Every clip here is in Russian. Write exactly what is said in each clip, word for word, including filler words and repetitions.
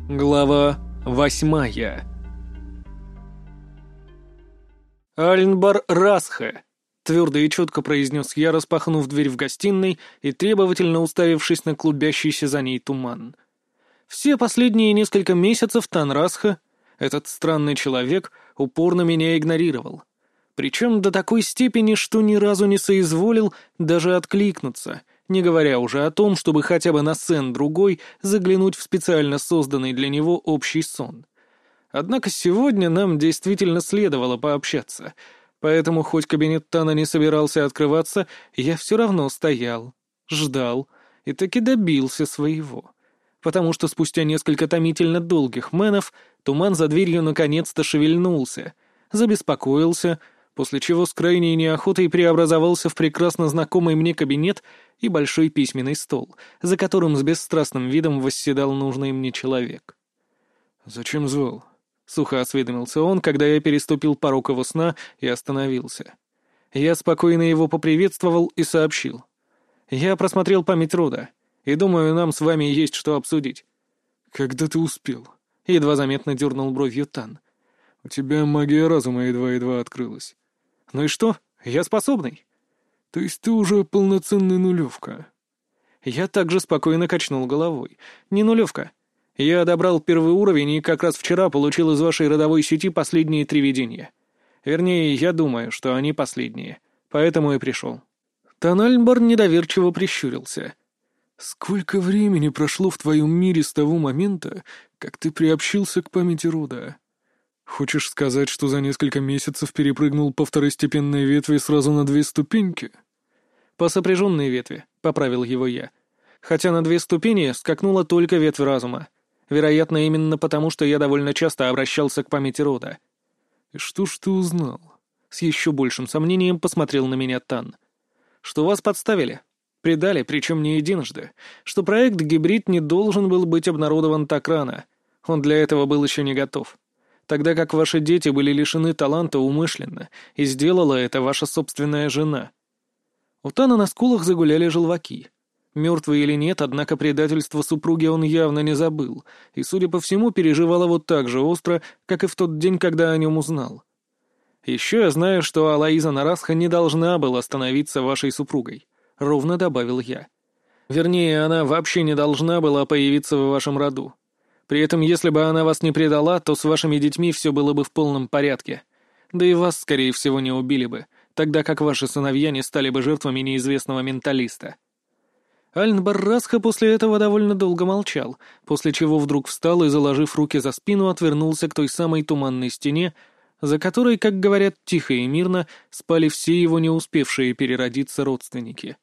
Глава восьмая. «Альнбар Расхе», — твердо и четко произнес я, распахнув дверь в гостиной и требовательно уставившись на клубящийся за ней туман. Все последние несколько месяцев Тан Расхе, этот странный человек, упорно меня игнорировал. Причем до такой степени, что ни разу не соизволил даже откликнуться, не говоря уже о том, чтобы хотя бы на сцен-другой заглянуть в специально созданный для него общий сон. Однако сегодня нам действительно следовало пообщаться, поэтому хоть кабинет Тана не собирался открываться, я все равно стоял, ждал и таки добился своего. Потому что спустя несколько томительно долгих мэнов туман за дверью наконец-то шевельнулся, забеспокоился, после чего с крайней неохотой преобразовался в прекрасно знакомый мне кабинет и большой письменный стол, за которым с бесстрастным видом восседал нужный мне человек. «Зачем звал?» — сухо осведомился он, когда я переступил порог его сна и остановился. Я спокойно его поприветствовал и сообщил. «Я просмотрел память рода, и думаю, нам с вами есть что обсудить». «Когда ты успел?» — едва заметно дернул бровью Тан. «У тебя магия разума едва-едва открылась». «Ну и что? Я способный». «То есть ты уже полноценный нулевка?» Я также спокойно качнул головой. «Не нулевка. Я одобрал первый уровень и как раз вчера получил из вашей родовой сети последние три видения. Вернее, я думаю, что они последние. Поэтому и пришел». Тан Альнбар недоверчиво прищурился. «Сколько времени прошло в твоем мире с того момента, как ты приобщился к памяти рода? Хочешь сказать, что за несколько месяцев перепрыгнул по второстепенной ветви сразу на две ступеньки?» «По сопряженной ветви», — поправил его я. «Хотя на две ступени скакнула только ветвь разума. Вероятно, именно потому, что я довольно часто обращался к памяти рода». «И что ж ты узнал?» — с еще большим сомнением посмотрел на меня Тан. «Что вас подставили. Предали, причем не единожды. Что проект «Гибрид» не должен был быть обнародован так рано. Он для этого был еще не готов. Тогда как ваши дети были лишены таланта умышленно, и сделала это ваша собственная жена». У Тана на скулах загуляли желваки. Мертвый или нет, однако предательство супруги он явно не забыл, и, судя по всему, переживал его так же остро, как и в тот день, когда о нем узнал. «Еще я знаю, что Алаиза Нарасха не должна была становиться вашей супругой», — ровно добавил я. «Вернее, она вообще не должна была появиться в вашем роду. При этом, если бы она вас не предала, то с вашими детьми все было бы в полном порядке. Да и вас, скорее всего, не убили бы, тогда как ваши сыновья не стали бы жертвами неизвестного менталиста». Альнбар Расхе после этого довольно долго молчал, после чего вдруг встал и, заложив руки за спину, отвернулся к той самой туманной стене, за которой, как говорят, тихо и мирно спали все его не успевшие переродиться родственники.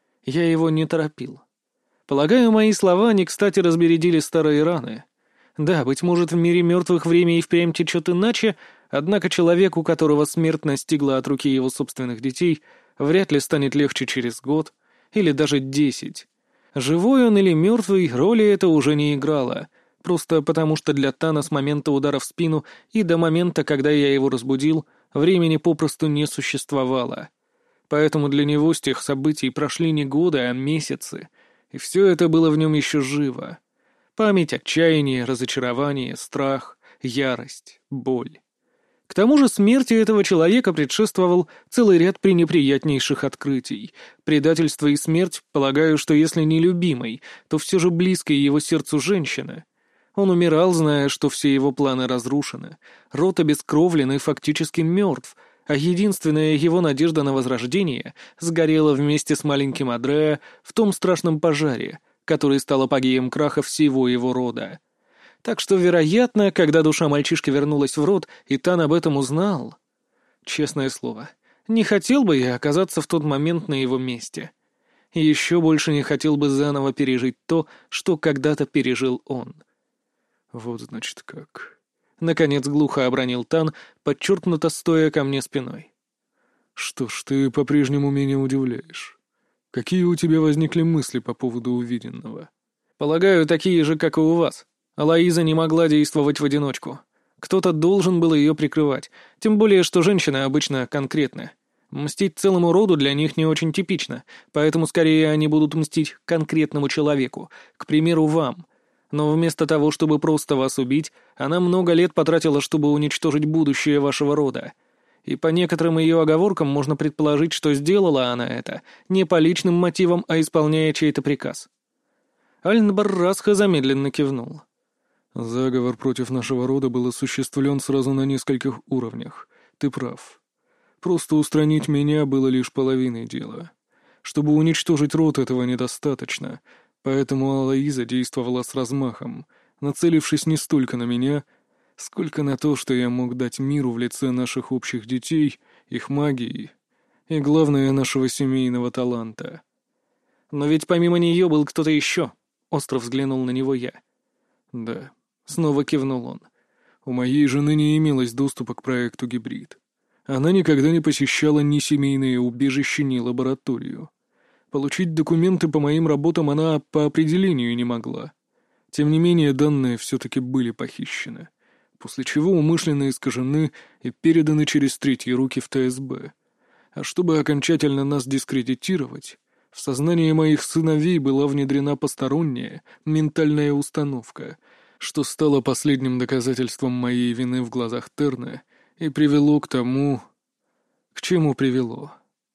Я его не торопил. Полагаю, мои слова не кстати разбередили старые раны. Да, быть может, в мире мертвых время и впрямь течет иначе, однако человек, у которого смерть настигла от руки его собственных детей, вряд ли станет легче через год или даже десять. Живой он или мертвый, роли это уже не играло, просто потому что для Тана с момента удара в спину и до момента, когда я его разбудил, времени попросту не существовало. Поэтому для него с тех событий прошли не годы, а месяцы, и все это было в нем еще живо. Память, отчаяние, разочарование, страх, ярость, боль. К тому же смерти этого человека предшествовал целый ряд пренеприятнейших открытий. Предательство и смерть, полагаю, что если не любимой, то все же близкой его сердцу женщины. Он умирал, зная, что все его планы разрушены. Род обескровлен и фактически мертв, а единственная его надежда на возрождение сгорела вместе с маленьким Адреа в том страшном пожаре, который стал апогеем краха всего его рода. Так что, вероятно, когда душа мальчишки вернулась в род, и Тан об этом узнал... Честное слово, не хотел бы я оказаться в тот момент на его месте. И еще больше не хотел бы заново пережить то, что когда-то пережил он. «Вот, значит, как...» — наконец глухо обронил Тан, подчеркнуто стоя ко мне спиной. «Что ж, ты по-прежнему меня удивляешь. Какие у тебя возникли мысли по поводу увиденного?» «Полагаю, такие же, как и у вас. Алаиза не могла действовать в одиночку. Кто-то должен был ее прикрывать, тем более, что женщины обычно конкретны. Мстить целому роду для них не очень типично, поэтому скорее они будут мстить конкретному человеку, к примеру, вам. Но вместо того, чтобы просто вас убить, она много лет потратила, чтобы уничтожить будущее вашего рода. И по некоторым ее оговоркам можно предположить, что сделала она это не по личным мотивам, а исполняя чей-то приказ. Альнбар Расха замедленно кивнул. «Заговор против нашего рода был осуществлен сразу на нескольких уровнях. Ты прав. Просто устранить меня было лишь половиной дела. Чтобы уничтожить род, этого недостаточно, поэтому Алоиза действовала с размахом, нацелившись не столько на меня, сколько на то, что я мог дать миру в лице наших общих детей, их магии и, главное, нашего семейного таланта. Но ведь помимо нее был кто-то еще», — остро взглянул на него я. «Да», — снова кивнул он. «У моей жены не имелось доступа к проекту «Гибрид». Она никогда не посещала ни семейные убежища, ни лабораторию. Получить документы по моим работам она по определению не могла. Тем не менее, данные все-таки были похищены, после чего умышленно искажены и переданы через третьи руки в ТСБ. А чтобы окончательно нас дискредитировать, в сознание моих сыновей была внедрена посторонняя ментальная установка, что стало последним доказательством моей вины в глазах Терна и привело к тому, к чему привело.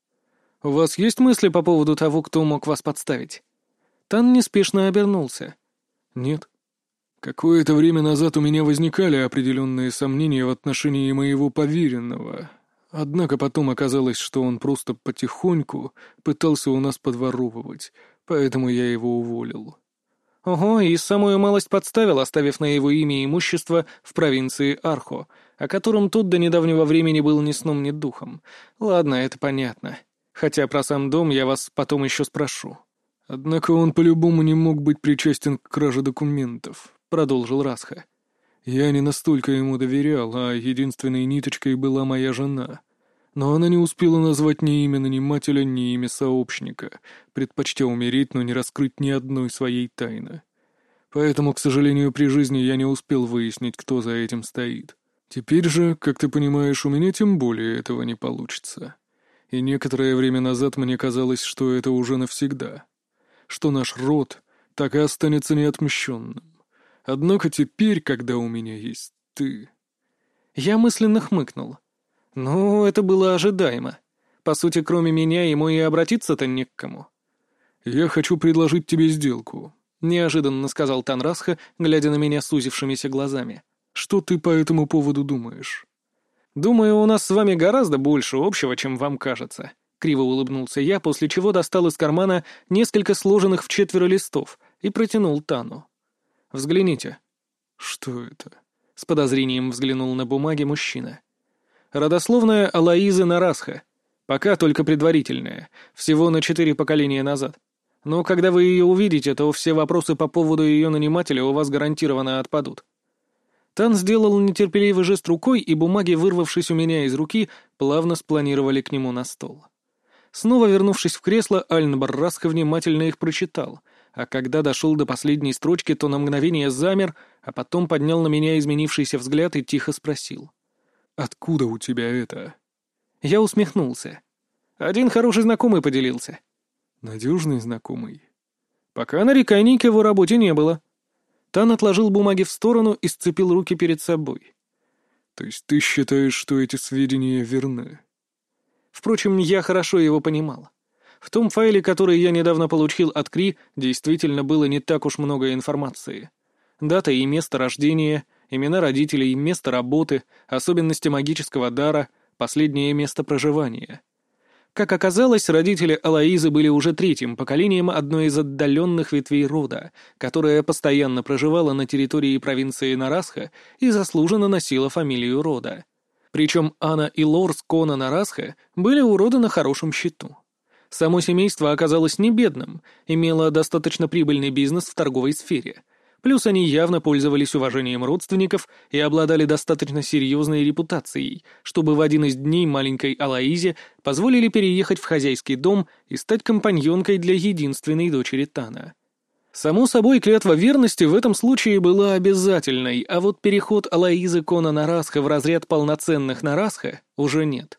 «У вас есть мысли по поводу того, кто мог вас подставить?» Тан неспешно обернулся. «Нет. Какое-то время назад у меня возникали определенные сомнения в отношении моего поверенного, однако потом оказалось, что он просто потихоньку пытался у нас подворовывать, поэтому я его уволил». «Ого, и самую малость подставил, оставив на его имя имущество в провинции Архо, о котором тот до недавнего времени был ни сном, ни духом. Ладно, это понятно. Хотя про сам дом я вас потом еще спрошу». «Однако он по-любому не мог быть причастен к краже документов», — продолжил Расха. «Я не настолько ему доверял, а единственной ниточкой была моя жена. Но она не успела назвать ни имя нанимателя, ни имя сообщника, предпочтя умереть, но не раскрыть ни одной своей тайны. Поэтому, к сожалению, при жизни я не успел выяснить, кто за этим стоит. Теперь же, как ты понимаешь, у меня тем более этого не получится. И некоторое время назад мне казалось, что это уже навсегда, что наш род так и останется неотмщенным. Однако теперь, когда у меня есть ты...» Я мысленно хмыкнул. «Ну, это было ожидаемо. По сути, кроме меня, ему и обратиться-то не к кому». «Я хочу предложить тебе сделку», — неожиданно сказал Танрасха, глядя на меня сузившимися глазами. «Что ты по этому поводу думаешь?» «Думаю, у нас с вами гораздо больше общего, чем вам кажется», — криво улыбнулся я, после чего достал из кармана несколько сложенных в четверо листов и протянул Тану. «Взгляните». «Что это?» — с подозрением взглянул на бумаги мужчина. «Родословная Алоизы Нарасха. Пока только предварительная, всего на четыре поколения назад. Но когда вы ее увидите, то все вопросы по поводу ее нанимателя у вас гарантированно отпадут». Тан сделал нетерпеливый жест рукой, и бумаги, вырвавшись у меня из руки, плавно спланировали к нему на стол. Снова вернувшись в кресло, Альнбар Расха внимательно их прочитал, а когда дошел до последней строчки, то на мгновение замер, а потом поднял на меня изменившийся взгляд и тихо спросил. «Откуда у тебя это?» Я усмехнулся. Один хороший знакомый поделился. «Надежный знакомый?» «Пока нареканий к его работе не было». Тан отложил бумаги в сторону и сцепил руки перед собой. «То есть ты считаешь, что эти сведения верны?» Впрочем, я хорошо его понимал. В том файле, который я недавно получил от Кри, действительно было не так уж много информации. Дата и место рождения, имена родителей, место работы, особенности магического дара, последнее место проживания. Как оказалось, родители Алоизы были уже третьим поколением одной из отдаленных ветвей рода, которая постоянно проживала на территории провинции Нарасха и заслуженно носила фамилию рода. Причем Анна и Лорс Кона Нарасха были у рода на хорошем счету. Само семейство оказалось не бедным, имело достаточно прибыльный бизнес в торговой сфере. Плюс они явно пользовались уважением родственников и обладали достаточно серьезной репутацией, чтобы в один из дней маленькой Алоизе позволили переехать в хозяйский дом и стать компаньонкой для единственной дочери Тана. Само собой, клятва верности в этом случае была обязательной, а вот переход Алоизы Кона Нарасха в разряд полноценных Нарасха уже нет.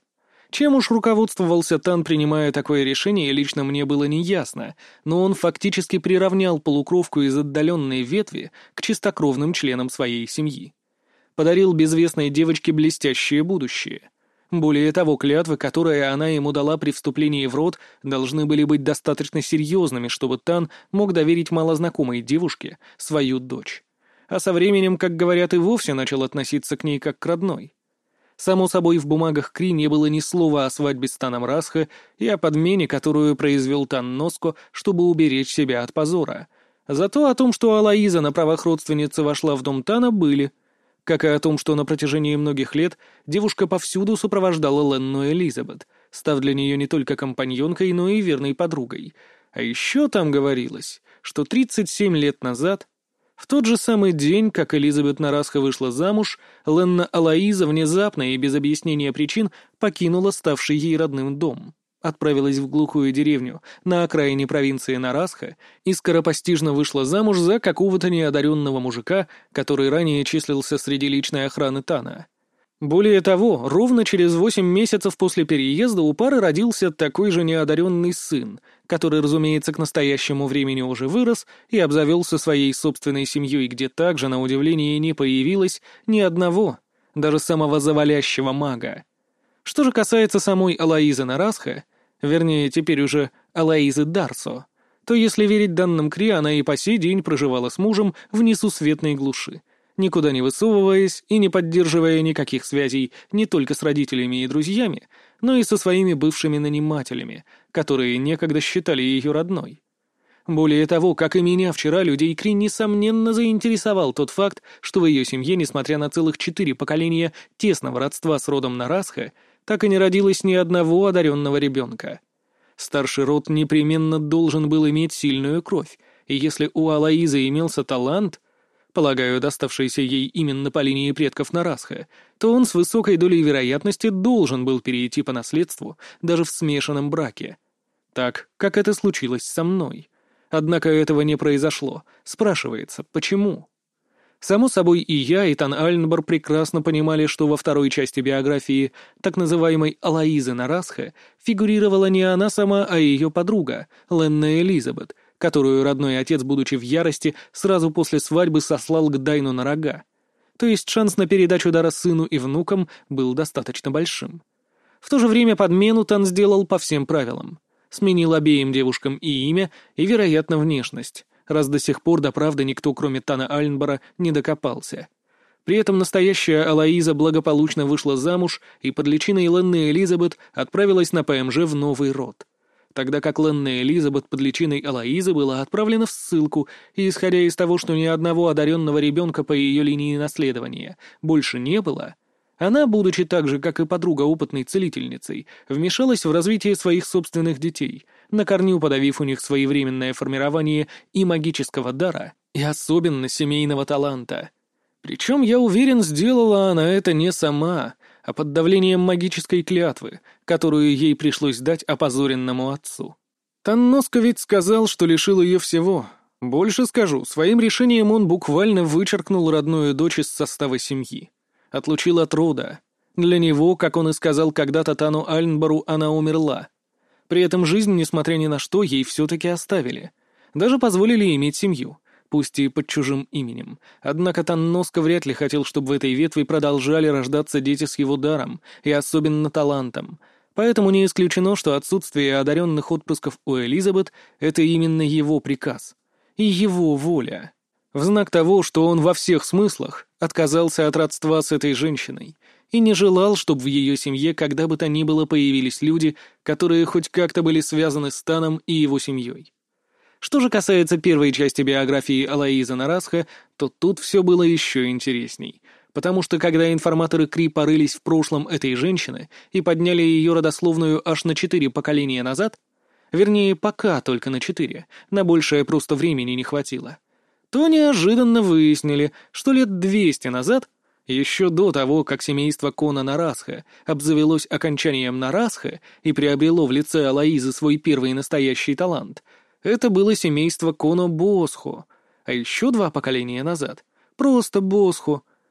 Чем уж руководствовался Тан, принимая такое решение, лично мне было неясно, но он фактически приравнял полукровку из отдаленной ветви к чистокровным членам своей семьи. Подарил безвестной девочке блестящее будущее. Более того, клятвы, которые она ему дала при вступлении в род, должны были быть достаточно серьезными, чтобы Тан мог доверить малознакомой девушке свою дочь. А со временем, как говорят, и вовсе начал относиться к ней как к родной. Само собой, в бумагах Кри не было ни слова о свадьбе с Таном Расха и о подмене, которую произвел Тан Носко, чтобы уберечь себя от позора. Зато о том, что Алоиза на правах родственницы вошла в дом Тана, были. Как и о том, что на протяжении многих лет девушка повсюду сопровождала Ленну Элизабет, став для нее не только компаньонкой, но и верной подругой. А еще там говорилось, что тридцать семь лет назад, в тот же самый день, как Элизабет Нарасха вышла замуж, Ленна Алоиза внезапно и без объяснения причин покинула ставший ей родным дом, отправилась в глухую деревню на окраине провинции Нарасха и скоропостижно вышла замуж за какого-то неодаренного мужика, который ранее числился среди личной охраны Тана. Более того, ровно через восемь месяцев после переезда у пары родился такой же неодаренный сын, который, разумеется, к настоящему времени уже вырос и обзавелся своей собственной семьей, где также, на удивление, не появилось ни одного, даже самого завалящего мага. Что же касается самой Алоизы Нарасха, вернее, теперь уже Алоизы Дарсо, то, если верить данным Кри, она и по сей день проживала с мужем в несусветной глуши, никуда не высовываясь и не поддерживая никаких связей не только с родителями и друзьями, но и со своими бывшими нанимателями, которые некогда считали ее родной. Более того, как и меня вчера, людей Кри несомненно заинтересовал тот факт, что в ее семье, несмотря на целых четыре поколения тесного родства с родом Нарасха, так и не родилось ни одного одаренного ребенка. Старший род непременно должен был иметь сильную кровь, и если у Алоизы имелся талант, полагаю, доставшийся ей именно по линии предков Нарасха, то он с высокой долей вероятности должен был перейти по наследству даже в смешанном браке. Так, как это случилось со мной. Однако этого не произошло. Спрашивается, почему? Само собой, и я, и Тан Альнбар прекрасно понимали, что во второй части биографии так называемой Алоизы Нарасха фигурировала не она сама, а ее подруга, Ленна Элизабет, которую родной отец, будучи в ярости, сразу после свадьбы сослал к Дайну на рога. То есть шанс на передачу дара сыну и внукам был достаточно большим. В то же время подмену Тан сделал по всем правилам. Сменил обеим девушкам и имя, и, вероятно, внешность, раз до сих пор до правды никто, кроме Тана Альнбара, не докопался. При этом настоящая Алоиза благополучно вышла замуж и под личиной Ленны Элизабет отправилась на ПМЖ в новый род. Тогда как Ленна Элизабет под личиной Алоизы была отправлена в ссылку, и, исходя из того, что ни одного одаренного ребенка по ее линии наследования больше не было, она, будучи так же, как и подруга опытной целительницей, вмешалась в развитие своих собственных детей, на корню подавив у них своевременное формирование и магического дара, и особенно семейного таланта. Причем, я уверен, сделала она это не сама, а под давлением магической клятвы, которую ей пришлось дать опозоренному отцу. Тан Носко ведь сказал, что лишил ее всего. Больше скажу, своим решением он буквально вычеркнул родную дочь из состава семьи. Отлучил от рода. Для него, как он и сказал когда-то Тану Альнбару, она умерла. При этом жизнь, несмотря ни на что, ей все-таки оставили. Даже позволили иметь семью, пусть и под чужим именем. Однако Тан Носко вряд ли хотел, чтобы в этой ветви продолжали рождаться дети с его даром, и особенно талантом. Поэтому не исключено, что отсутствие одаренных отпрысков у Элизабет — это именно его приказ. И его воля. В знак того, что он во всех смыслах отказался от родства с этой женщиной и не желал, чтобы в ее семье когда бы то ни было появились люди, которые хоть как-то были связаны с Таном и его семьей. Что же касается первой части биографии Алоизы Нарасха, то тут все было еще интересней, потому что когда информаторы Кри порылись в прошлом этой женщины и подняли ее родословную аж на четыре поколения назад, вернее, пока только на четыре, на большее просто времени не хватило, то неожиданно выяснили, что лет двести назад, еще до того, как семейство Кона Нарасха обзавелось окончанием Нарасха и приобрело в лице Алоизы свой первый настоящий талант, это было семейство Коно Босхо, а еще два поколения назад — просто Босхо,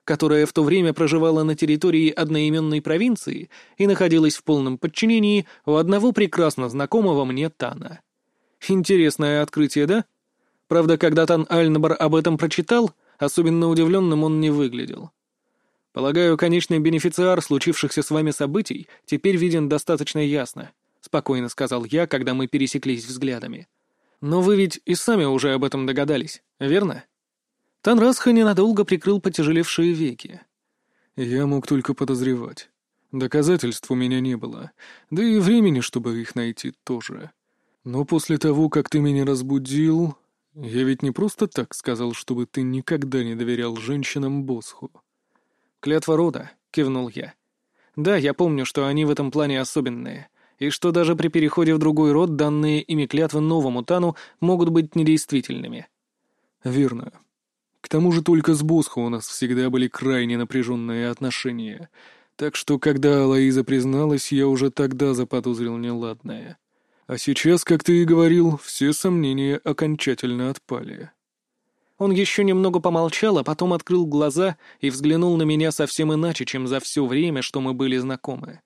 которая в то время проживала на территории одноименной провинции и находилась в полном подчинении у одного прекрасно знакомого мне Тана. Интересное открытие, да? Правда, когда Тан Альнбар об этом прочитал, особенно удивленным он не выглядел. «Полагаю, конечный бенефициар случившихся с вами событий теперь виден достаточно ясно», — спокойно сказал я, когда мы пересеклись взглядами. «Но вы ведь и сами уже об этом догадались, верно?» Танрасха ненадолго прикрыл потяжелевшие веки. «Я мог только подозревать. Доказательств у меня не было, да и времени, чтобы их найти, тоже. Но после того, как ты меня разбудил, я ведь не просто так сказал, чтобы ты никогда не доверял женщинам Босху». «Клятва рода», — кивнул я. «Да, я помню, что они в этом плане особенные, и что даже при переходе в другой род данные ими клятвы новому Тану могут быть недействительными». «Верно. К тому же только с Босхо у нас всегда были крайне напряженные отношения, так что, когда Алоиза призналась, я уже тогда заподозрил неладное. А сейчас, как ты и говорил, все сомнения окончательно отпали». Он еще немного помолчал, а потом открыл глаза и взглянул на меня совсем иначе, чем за все время, что мы были знакомы.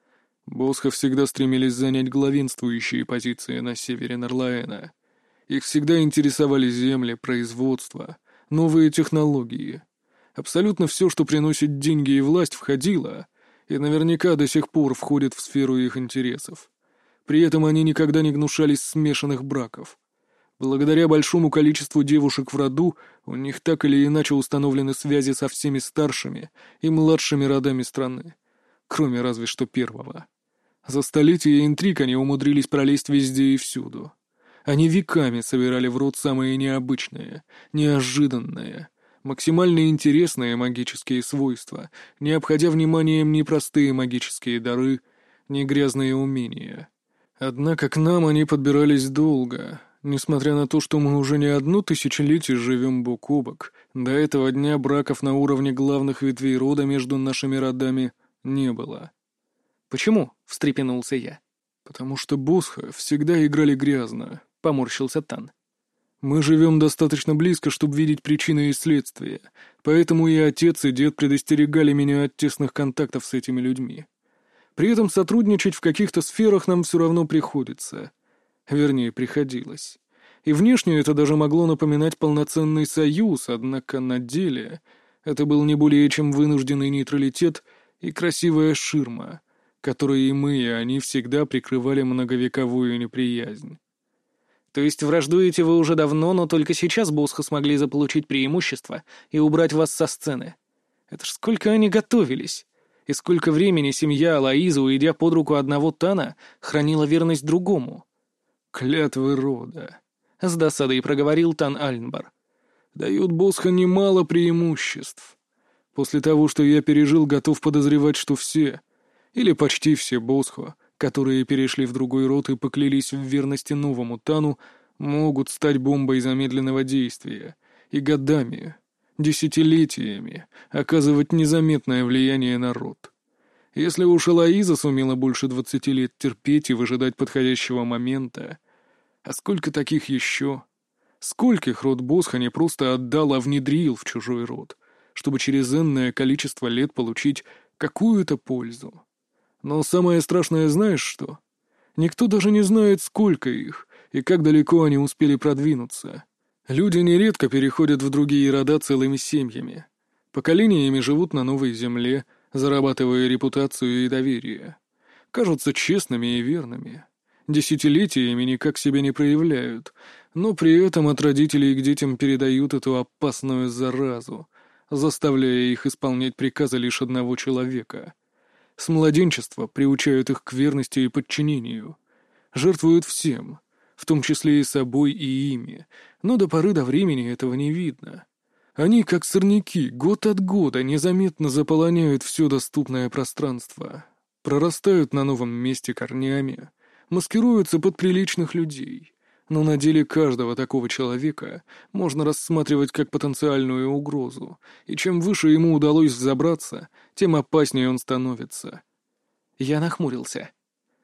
Босхо всегда стремились занять главенствующие позиции на севере Нарлаэна. Их всегда интересовали земли, производство, новые технологии. Абсолютно все, что приносит деньги и власть, входило, и наверняка до сих пор входит в сферу их интересов. При этом они никогда не гнушались смешанных браков. Благодаря большому количеству девушек в роду, у них так или иначе установлены связи со всеми старшими и младшими родами страны, кроме разве что первого. За столетия интриг они умудрились пролезть везде и всюду. Они веками собирали в род самые необычные, неожиданные, максимально интересные магические свойства, не обходя вниманием ни простые магические дары, ни грязные умения. Однако к нам они подбирались долго. Несмотря на то, что мы уже не одно тысячелетие живем бок о бок, до этого дня браков на уровне главных ветвей рода между нашими родами не было. «Почему?» — встрепенулся я. «Потому что Босхо всегда играли грязно», — поморщился Тан. «Мы живем достаточно близко, чтобы видеть причины и следствия, поэтому и отец, и дед предостерегали меня от тесных контактов с этими людьми. При этом сотрудничать в каких-то сферах нам все равно приходится». Вернее, приходилось. И внешне это даже могло напоминать полноценный союз, однако на деле это был не более чем вынужденный нейтралитет и красивая ширма, которой и мы, и они всегда прикрывали многовековую неприязнь. «То есть враждуете вы уже давно, но только сейчас Босхо смогли заполучить преимущество и убрать вас со сцены? Это ж сколько они готовились! И сколько времени семья Алоиза, уйдя под руку одного Тана, хранила верность другому?» «Клятвы рода», — с досадой проговорил Тан Альнбар. «Дают Босхо немало преимуществ. После того, что я пережил, готов подозревать, что все, или почти все Босхо, которые перешли в другой род и поклялись в верности новому Тану, могут стать бомбой замедленного действия и годами, десятилетиями оказывать незаметное влияние на род. Если уж Алоиза сумела больше двадцати лет терпеть и выжидать подходящего момента, а сколько таких еще? Скольких род Босхо не просто отдал, а внедрил в чужой род, чтобы через энное количество лет получить какую-то пользу? Но самое страшное знаешь что? Никто даже не знает, сколько их и как далеко они успели продвинуться. Люди нередко переходят в другие рода целыми семьями. Поколениями живут на новой земле, зарабатывая репутацию и доверие. Кажутся честными и верными. Десятилетиями никак себя не проявляют, но при этом от родителей к детям передают эту опасную заразу, заставляя их исполнять приказы лишь одного человека. С младенчества приучают их к верности и подчинению. Жертвуют всем, в том числе и собой, и ими, но до поры до времени этого не видно. Они, как сорняки, год от года незаметно заполоняют все доступное пространство, прорастают на новом месте корнями, маскируются под приличных людей, но на деле каждого такого человека можно рассматривать как потенциальную угрозу, и чем выше ему удалось взобраться, тем опаснее он становится. Я нахмурился.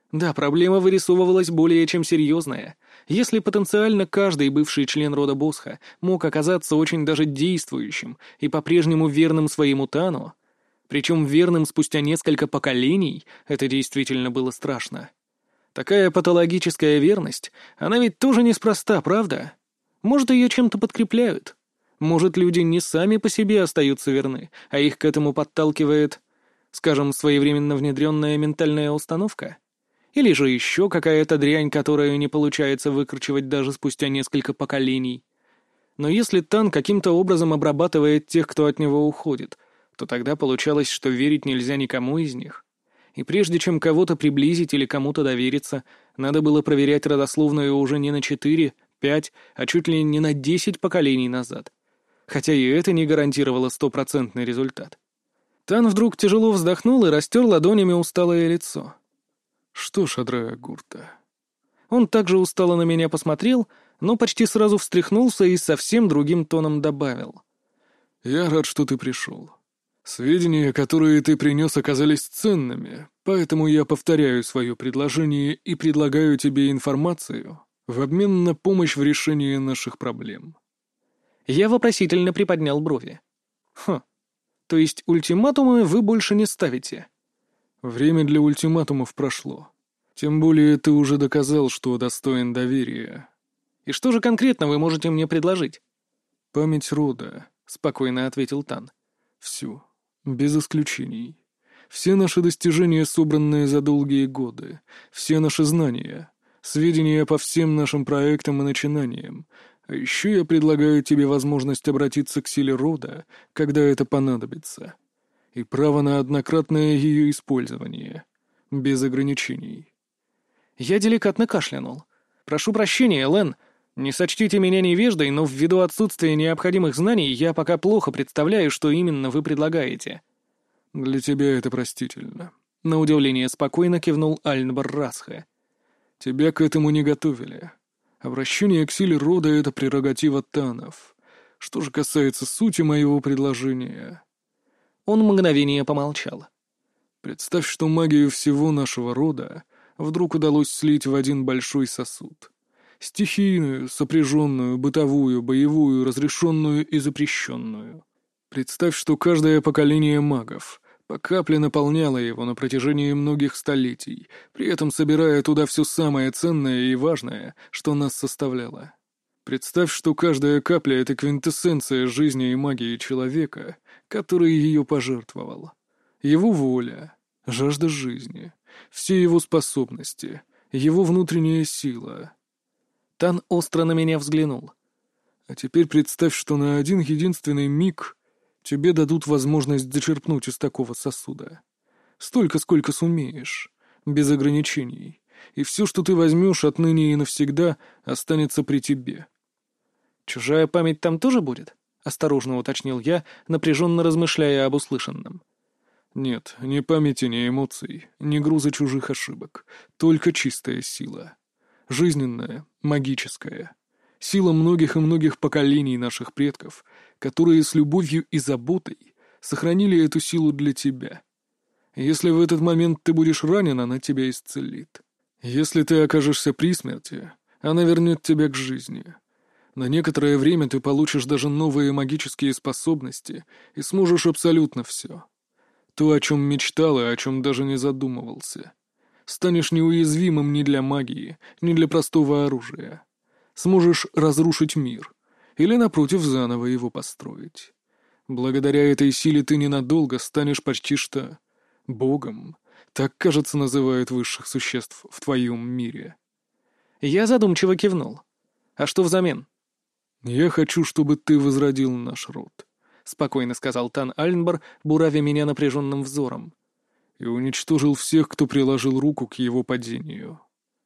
Да, проблема вырисовывалась более чем серьезная. Если потенциально каждый бывший член рода Босха мог оказаться очень даже действующим и по-прежнему верным своему Тану, причем верным спустя несколько поколений, это действительно было страшно. Такая патологическая верность, она ведь тоже неспроста, правда? Может, ее чем-то подкрепляют? Может, люди не сами по себе остаются верны, а их к этому подталкивает, скажем, своевременно внедренная ментальная установка? Или же еще какая-то дрянь, которую не получается выкручивать даже спустя несколько поколений? Но если Тан каким-то образом обрабатывает тех, кто от него уходит, то тогда получалось, что верить нельзя никому из них. И прежде чем кого-то приблизить или кому-то довериться, надо было проверять родословную уже не на четыре, пять, а чуть ли не на десять поколений назад. Хотя и это не гарантировало стопроцентный результат. Тан вдруг тяжело вздохнул и растер ладонями усталое лицо. «Что ж, Адрая Гурта...» Он также устало на меня посмотрел, но почти сразу встряхнулся и совсем другим тоном добавил. «Я рад, что ты пришел. Сведения, которые ты принес, оказались ценными, поэтому я повторяю свое предложение и предлагаю тебе информацию в обмен на помощь в решении наших проблем». Я вопросительно приподнял брови. «Хм, то есть ультиматумы вы больше не ставите?» «Время для ультиматумов прошло. Тем более ты уже доказал, что достоин доверия». «И что же конкретно вы можете мне предложить?» «Память рода», — спокойно ответил Тан. «Всю. Без исключений. Все наши достижения, собранные за долгие годы. Все наши знания. Сведения по всем нашим проектам и начинаниям. А еще я предлагаю тебе возможность обратиться к силе рода, когда это понадобится. И право на однократное ее использование. Без ограничений». Я деликатно кашлянул. «Прошу прощения, Лэн. Не сочтите меня невеждой, но ввиду отсутствия необходимых знаний я пока плохо представляю, что именно вы предлагаете». «Для тебя это простительно», — на удивление спокойно кивнул Альнбар Расхе. «Тебя к этому не готовили. Обращение к силе рода — это прерогатива Танов. Что же касается сути моего предложения...» Он мгновение помолчал. «Представь, что магию всего нашего рода вдруг удалось слить в один большой сосуд. Стихийную, сопряженную, бытовую, боевую, разрешенную и запрещенную. Представь, что каждое поколение магов по капле наполняло его на протяжении многих столетий, при этом собирая туда все самое ценное и важное, что нас составляло. Представь, что каждая капля — это квинтэссенция жизни и магии человека, который ее пожертвовал. Его воля, жажда жизни, все его способности, его внутренняя сила». Тан остро на меня взглянул. «А теперь представь, что на один единственный миг тебе дадут возможность зачерпнуть из такого сосуда. Столько, сколько сумеешь, без ограничений, и все, что ты возьмешь отныне и навсегда, останется при тебе». «Чужая память там тоже будет?» — осторожно уточнил я, напряженно размышляя об услышанном. «Нет, ни памяти, ни эмоций, ни груза чужих ошибок, только чистая сила. Жизненная, магическая. Сила многих и многих поколений наших предков, которые с любовью и заботой сохранили эту силу для тебя. Если в этот момент ты будешь ранен, она тебя исцелит. Если ты окажешься при смерти, она вернет тебя к жизни. На некоторое время ты получишь даже новые магические способности и сможешь абсолютно все. То, о чем мечтал и о чем даже не задумывался. Станешь неуязвимым ни для магии, ни для простого оружия. Сможешь разрушить мир, или, напротив, заново его построить. Благодаря этой силе ты ненадолго станешь почти что богом. Так, кажется, называют высших существ в твоем мире. Я задумчиво кивнул. «А что взамен?» «Я хочу, чтобы ты возродил наш род», — спокойно сказал Тан Альнбар, буравя меня напряженным взором. «И уничтожил всех, кто приложил руку к его падению».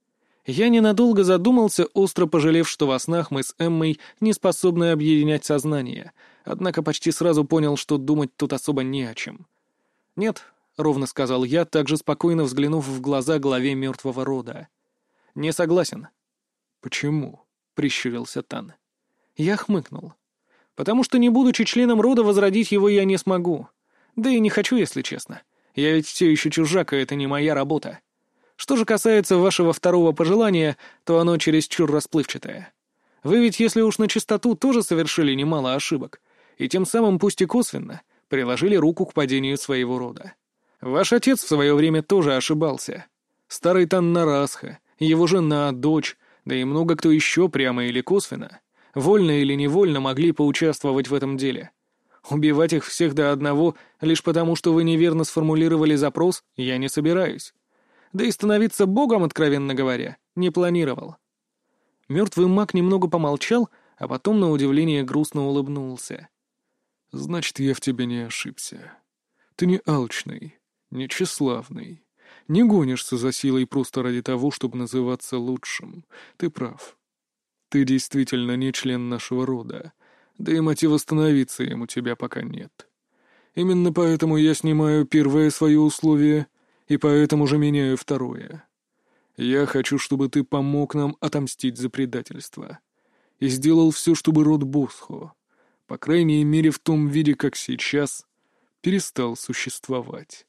Я ненадолго задумался, остро пожалев, что во снах мы с Эммой не способны объединять сознание, однако почти сразу понял, что думать тут особо не о чем. «Нет», — ровно сказал я, также спокойно взглянув в глаза главе мертвого рода. «Не согласен». «Почему?» — прищурился Тан. Я хмыкнул. «Потому что, не будучи членом рода, возродить его я не смогу. Да и не хочу, если честно. Я ведь все еще чужак, и это не моя работа. Что же касается вашего второго пожелания, то оно чересчур расплывчатое. Вы ведь, если уж на чистоту, тоже совершили немало ошибок, и тем самым, пусть и косвенно, приложили руку к падению своего рода. Ваш отец в свое время тоже ошибался. Старый Таннарасха, его жена, дочь, да и много кто еще прямо или косвенно, вольно или невольно могли поучаствовать в этом деле. Убивать их всех до одного, лишь потому, что вы неверно сформулировали запрос, я не собираюсь. Да и становиться богом, откровенно говоря, не планировал. Мертвый маг немного помолчал, а потом, на удивление, грустно улыбнулся. «Значит, я в тебе не ошибся. Ты не алчный, не тщеславный, не гонишься за силой просто ради того, чтобы называться лучшим. Ты прав. Ты действительно не член нашего рода, да и мотива становиться им у тебя пока нет. Именно поэтому я снимаю первое свое условие, и поэтому же меняю второе. Я хочу, чтобы ты помог нам отомстить за предательство. И сделал все, чтобы род Босхо, по крайней мере в том виде, как сейчас, перестал существовать».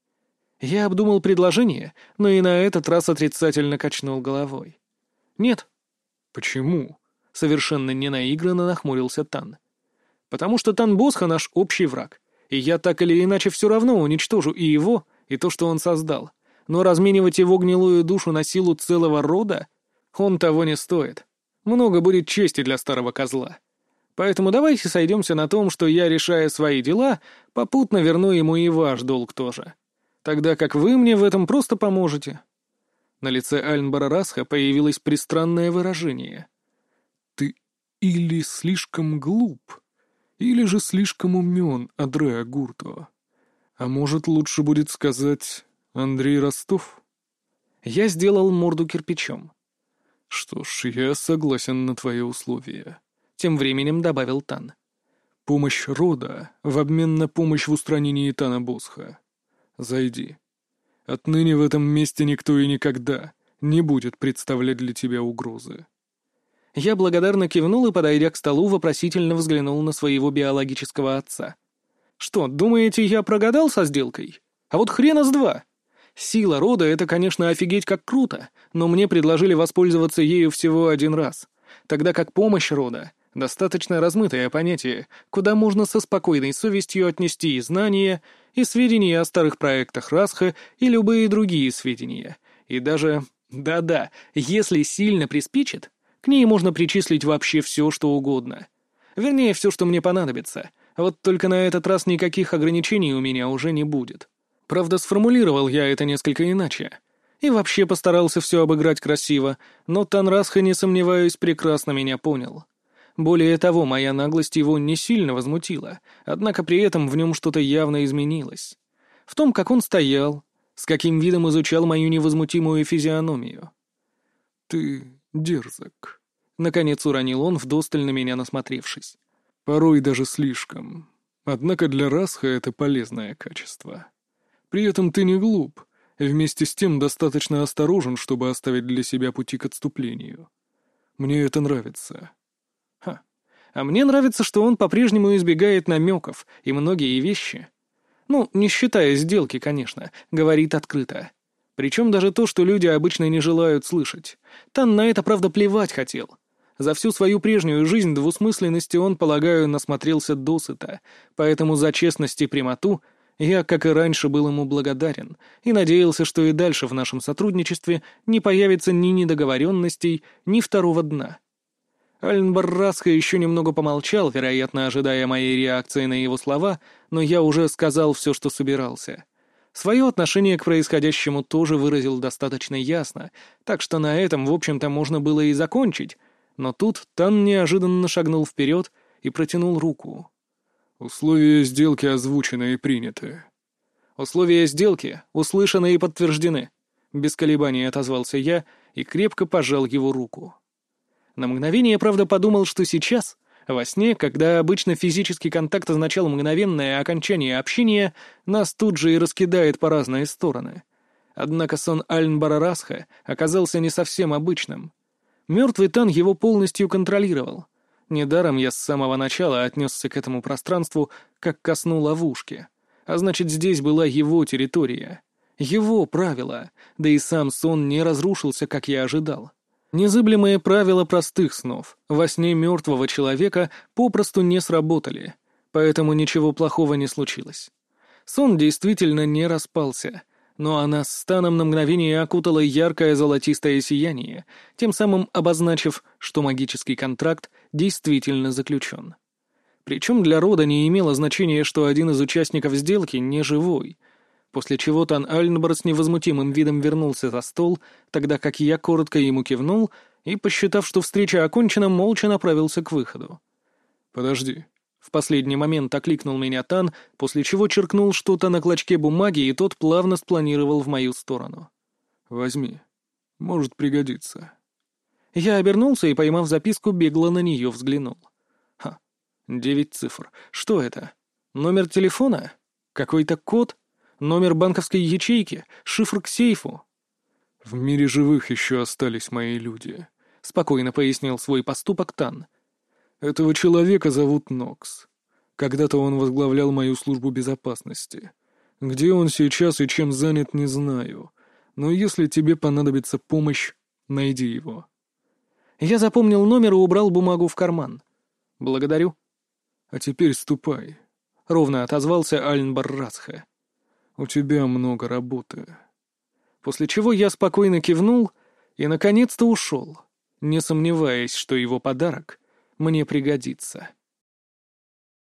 Я обдумал предложение, но и на этот раз отрицательно качнул головой. «Нет». «Почему?» — совершенно ненаигранно нахмурился Тан. «Потому что Тан Босхо наш общий враг, и я так или иначе все равно уничтожу и его, и то, что он создал. Но разменивать его гнилую душу на силу целого рода, он того не стоит. Много будет чести для старого козла. Поэтому давайте сойдемся на том, что я, решая свои дела, попутно верну ему и ваш долг тоже. Тогда как вы мне в этом просто поможете». На лице Альнбара Расха появилось пристранное выражение. «Ты или слишком глуп, или же слишком умен, Адреа Гурто. А может, лучше будет сказать Андрей Ростов?» Я сделал морду кирпичом. «Что ж, я согласен на твои условия», — тем временем добавил Тан. «Помощь рода в обмен на помощь в устранении Тана Босха. Зайди. Отныне в этом месте никто и никогда не будет представлять для тебя угрозы». Я благодарно кивнул и, подойдя к столу, вопросительно взглянул на своего биологического отца. «Что, думаете, я прогадал со сделкой? А вот хрена с два. Сила рода — это, конечно, офигеть как круто, но мне предложили воспользоваться ею всего один раз, тогда как помощь рода — достаточно размытое понятие, куда можно со спокойной совестью отнести и знания, и сведения о старых проектах Расха, и любые другие сведения. И даже, да-да, если сильно приспичит, к ней можно причислить вообще все, что угодно. Вернее, все, что мне понадобится. Вот только на этот раз никаких ограничений у меня уже не будет. Правда, сформулировал я это несколько иначе. И вообще постарался все обыграть красиво, но Тан Расха, не сомневаюсь, прекрасно меня понял. Более того, моя наглость его не сильно возмутила, однако при этом в нем что-то явно изменилось. В том, как он стоял, с каким видом изучал мою невозмутимую физиономию. «Ты дерзок», — наконец уронил он, вдосталь на меня насмотревшись. «Порой даже слишком. Однако для Расха это полезное качество. При этом ты не глуп, и вместе с тем достаточно осторожен, чтобы оставить для себя пути к отступлению. Мне это нравится». Ха. А мне нравится, что он по-прежнему избегает намеков и многие вещи. Ну, не считая сделки, конечно, говорит открыто. Причем даже то, что люди обычно не желают слышать. Тан на это, правда, плевать хотел. За всю свою прежнюю жизнь двусмысленности он, полагаю, насмотрелся досыта, поэтому за честность и прямоту я, как и раньше, был ему благодарен и надеялся, что и дальше в нашем сотрудничестве не появится ни недоговоренностей, ни второго дна. Альнбар Расха еще немного помолчал, вероятно, ожидая моей реакции на его слова, но я уже сказал все, что собирался. Свое отношение к происходящему тоже выразил достаточно ясно, так что на этом, в общем-то, можно было и закончить, но тут Тан неожиданно шагнул вперед и протянул руку. «Условия сделки озвучены и приняты». «Условия сделки услышаны и подтверждены», — без колебаний отозвался я и крепко пожал его руку. На мгновение, правда, подумал, что сейчас, во сне, когда обычно физический контакт означал мгновенное окончание общения, нас тут же и раскидает по разные стороны. Однако сон Альнбара Расха оказался не совсем обычным. Мертвый Тан его полностью контролировал. Недаром я с самого начала отнесся к этому пространству как ко сну ловушки. А значит, здесь была его территория. Его правила, да и сам сон не разрушился, как я ожидал. Незыблемые правила простых снов во сне мертвого человека попросту не сработали, поэтому ничего плохого не случилось. Сон действительно не распался, но она с Таном на мгновение окутала яркое золотистое сияние, тем самым обозначив, что магический контракт действительно заключен. Причем для рода не имело значения, что один из участников сделки не живой, после чего Тан Альнбор с невозмутимым видом вернулся за стол, тогда как я коротко ему кивнул и, посчитав, что встреча окончена, молча направился к выходу. «Подожди». В последний момент окликнул меня Тан, после чего черкнул что-то на клочке бумаги, и тот плавно спланировал в мою сторону. «Возьми. Может пригодиться». Я обернулся и, поймав записку, бегло на нее взглянул. Ха, девять цифр. Что это? Номер телефона? Какой-то код? Номер банковской ячейки? Шифр к сейфу? «В мире живых еще остались мои люди», — спокойно пояснил свой поступок Тан. «Этого человека зовут Нокс. Когда-то он возглавлял мою службу безопасности. Где он сейчас и чем занят, не знаю. Но если тебе понадобится помощь, найди его». Я запомнил номер и убрал бумагу в карман. «Благодарю». «А теперь ступай», — ровно отозвался Альнбар Расхе. «У тебя много работы». После чего я спокойно кивнул и, наконец-то, ушел, не сомневаясь, что его подарок мне пригодится.